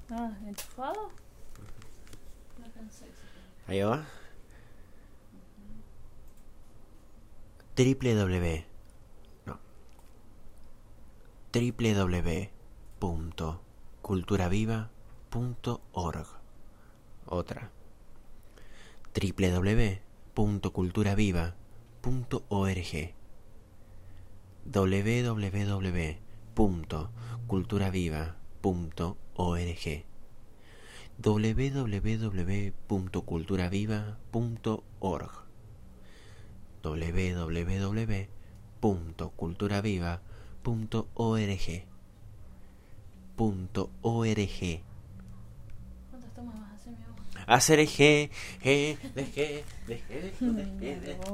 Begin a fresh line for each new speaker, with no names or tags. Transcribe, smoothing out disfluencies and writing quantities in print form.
Ah, ¿enchufado? No pensé.
Ahí va. www. No. www.culturaviva.org. Otra. www.culturaviva.org. www.culturaviva.org. www.culturaviva.org. www.culturaviva.org. .org.
¿Cuántas tomas vas a hacer, mi amor?
Hacer G, G, de G, de G, de G, de G.